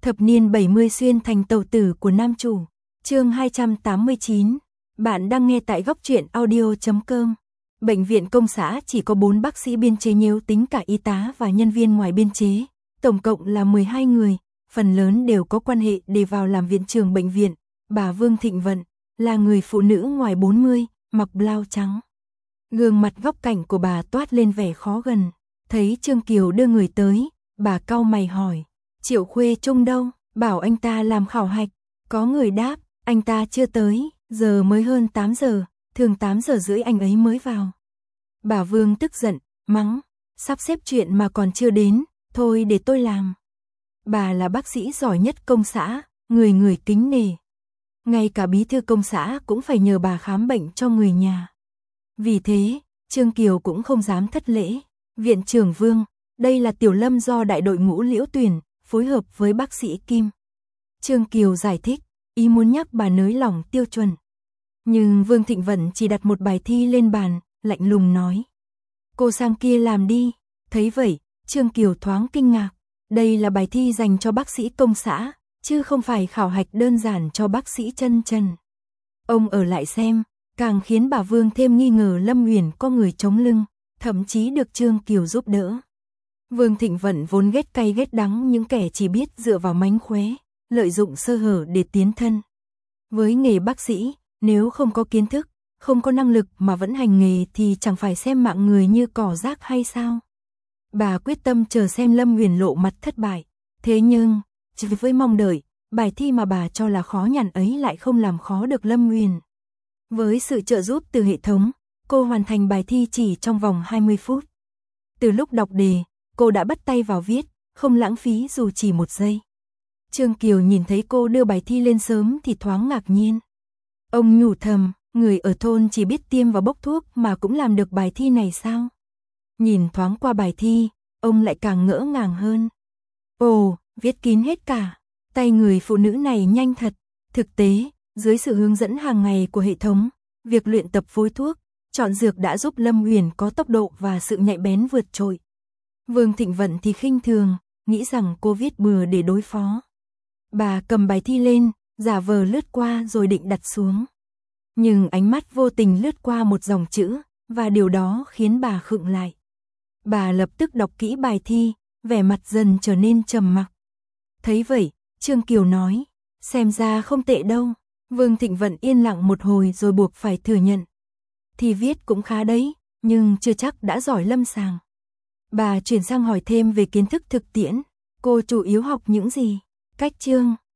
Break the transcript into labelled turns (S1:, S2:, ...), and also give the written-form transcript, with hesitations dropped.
S1: Thập niên 70 xuyên thành tàu tử của nam chủ. Chương 289. Bạn đang nghe tại góc truyện audio.com. Bệnh viện công xã chỉ có 4 bác sĩ biên chế nếu tính cả y tá và nhân viên ngoài biên chế, tổng cộng là 12 người, phần lớn đều có quan hệ để vào làm viện trưởng bệnh viện. Bà Vương Thịnh Vận là người phụ nữ ngoài 40, mặc blau trắng. Gương mặt góc cạnh của bà toát lên vẻ khó gần. Thấy Trương Kiều đưa người tới, bà cau mày hỏi: Triệu Khuê Trung đâu? Bảo anh ta làm khảo hạch. Có người đáp: anh ta chưa tới, giờ mới hơn 8 giờ, thường 8 giờ rưỡi anh ấy mới vào. Bà Vương tức giận, mắng: sắp xếp chuyện mà còn chưa đến, thôi để tôi làm. Bà là bác sĩ giỏi nhất công xã, người người kính nể. Ngay cả bí thư công xã cũng phải nhờ bà khám bệnh cho người nhà. Vì thế, Trương Kiều cũng không dám thất lễ. Viện trưởng Vương, đây là Tiểu Lâm do đại đội ngũ Liễu tuyển, phối hợp với bác sĩ Kim. Trương Kiều giải thích, ý muốn nhắc bà nới lỏng tiêu chuẩn. Nhưng Vương Thịnh Vận chỉ đặt một bài thi lên bàn, lạnh lùng nói: cô sang kia làm đi. Thấy vậy, Trương Kiều thoáng kinh ngạc. Đây là bài thi dành cho bác sĩ công xã, chứ không phải khảo hạch đơn giản cho bác sĩ chân trần. Ông ở lại xem, càng khiến bà Vương thêm nghi ngờ Lâm Uyển có người chống lưng, thậm chí được Trương Kiều giúp đỡ. Vương Thịnh Vận vốn ghét cay ghét đắng những kẻ chỉ biết dựa vào mánh khóe, lợi dụng sơ hở để tiến thân. Với nghề bác sĩ, nếu không có kiến thức, không có năng lực mà vẫn hành nghề thì chẳng phải xem mạng người như cỏ rác hay sao? Bà quyết tâm chờ xem Lâm Uyển lộ mặt thất bại. Thế nhưng, chỉ với mong đợi, bài thi mà bà cho là khó nhằn ấy lại không làm khó được Lâm Uyển. Với sự trợ giúp từ hệ thống, cô hoàn thành bài thi chỉ trong vòng 20 phút. Từ lúc đọc đề, cô đã bắt tay vào viết, không lãng phí dù chỉ một giây. Trương Kiều nhìn thấy cô đưa bài thi lên sớm thì thoáng ngạc nhiên. Ông nhủ thầm, người ở thôn chỉ biết tiêm và bốc thuốc mà cũng làm được bài thi này sao? Nhìn thoáng qua bài thi, ông lại càng ngỡ ngàng hơn. Ồ, viết kín hết cả. Tay người phụ nữ này nhanh thật. Thực tế, dưới sự hướng dẫn hàng ngày của hệ thống, việc luyện tập phối thuốc, chọn dược đã giúp Lâm Uyển có tốc độ và sự nhạy bén vượt trội. Vương Thịnh Vận thì khinh thường, nghĩ rằng cô viết bừa để đối phó. Bà cầm bài thi lên, giả vờ lướt qua rồi định đặt xuống. Nhưng ánh mắt vô tình lướt qua một dòng chữ, và điều đó khiến bà khựng lại. Bà lập tức đọc kỹ bài thi, vẻ mặt dần trở nên trầm mặc. Thấy vậy, Trương Kiều nói: xem ra không tệ đâu. Vương Thịnh Vận yên lặng một hồi rồi buộc phải thừa nhận: thì viết cũng khá đấy, nhưng chưa chắc đã giỏi lâm sàng. Bà chuyển sang hỏi thêm về kiến thức thực tiễn. Cô chủ yếu học những gì? Cách chương,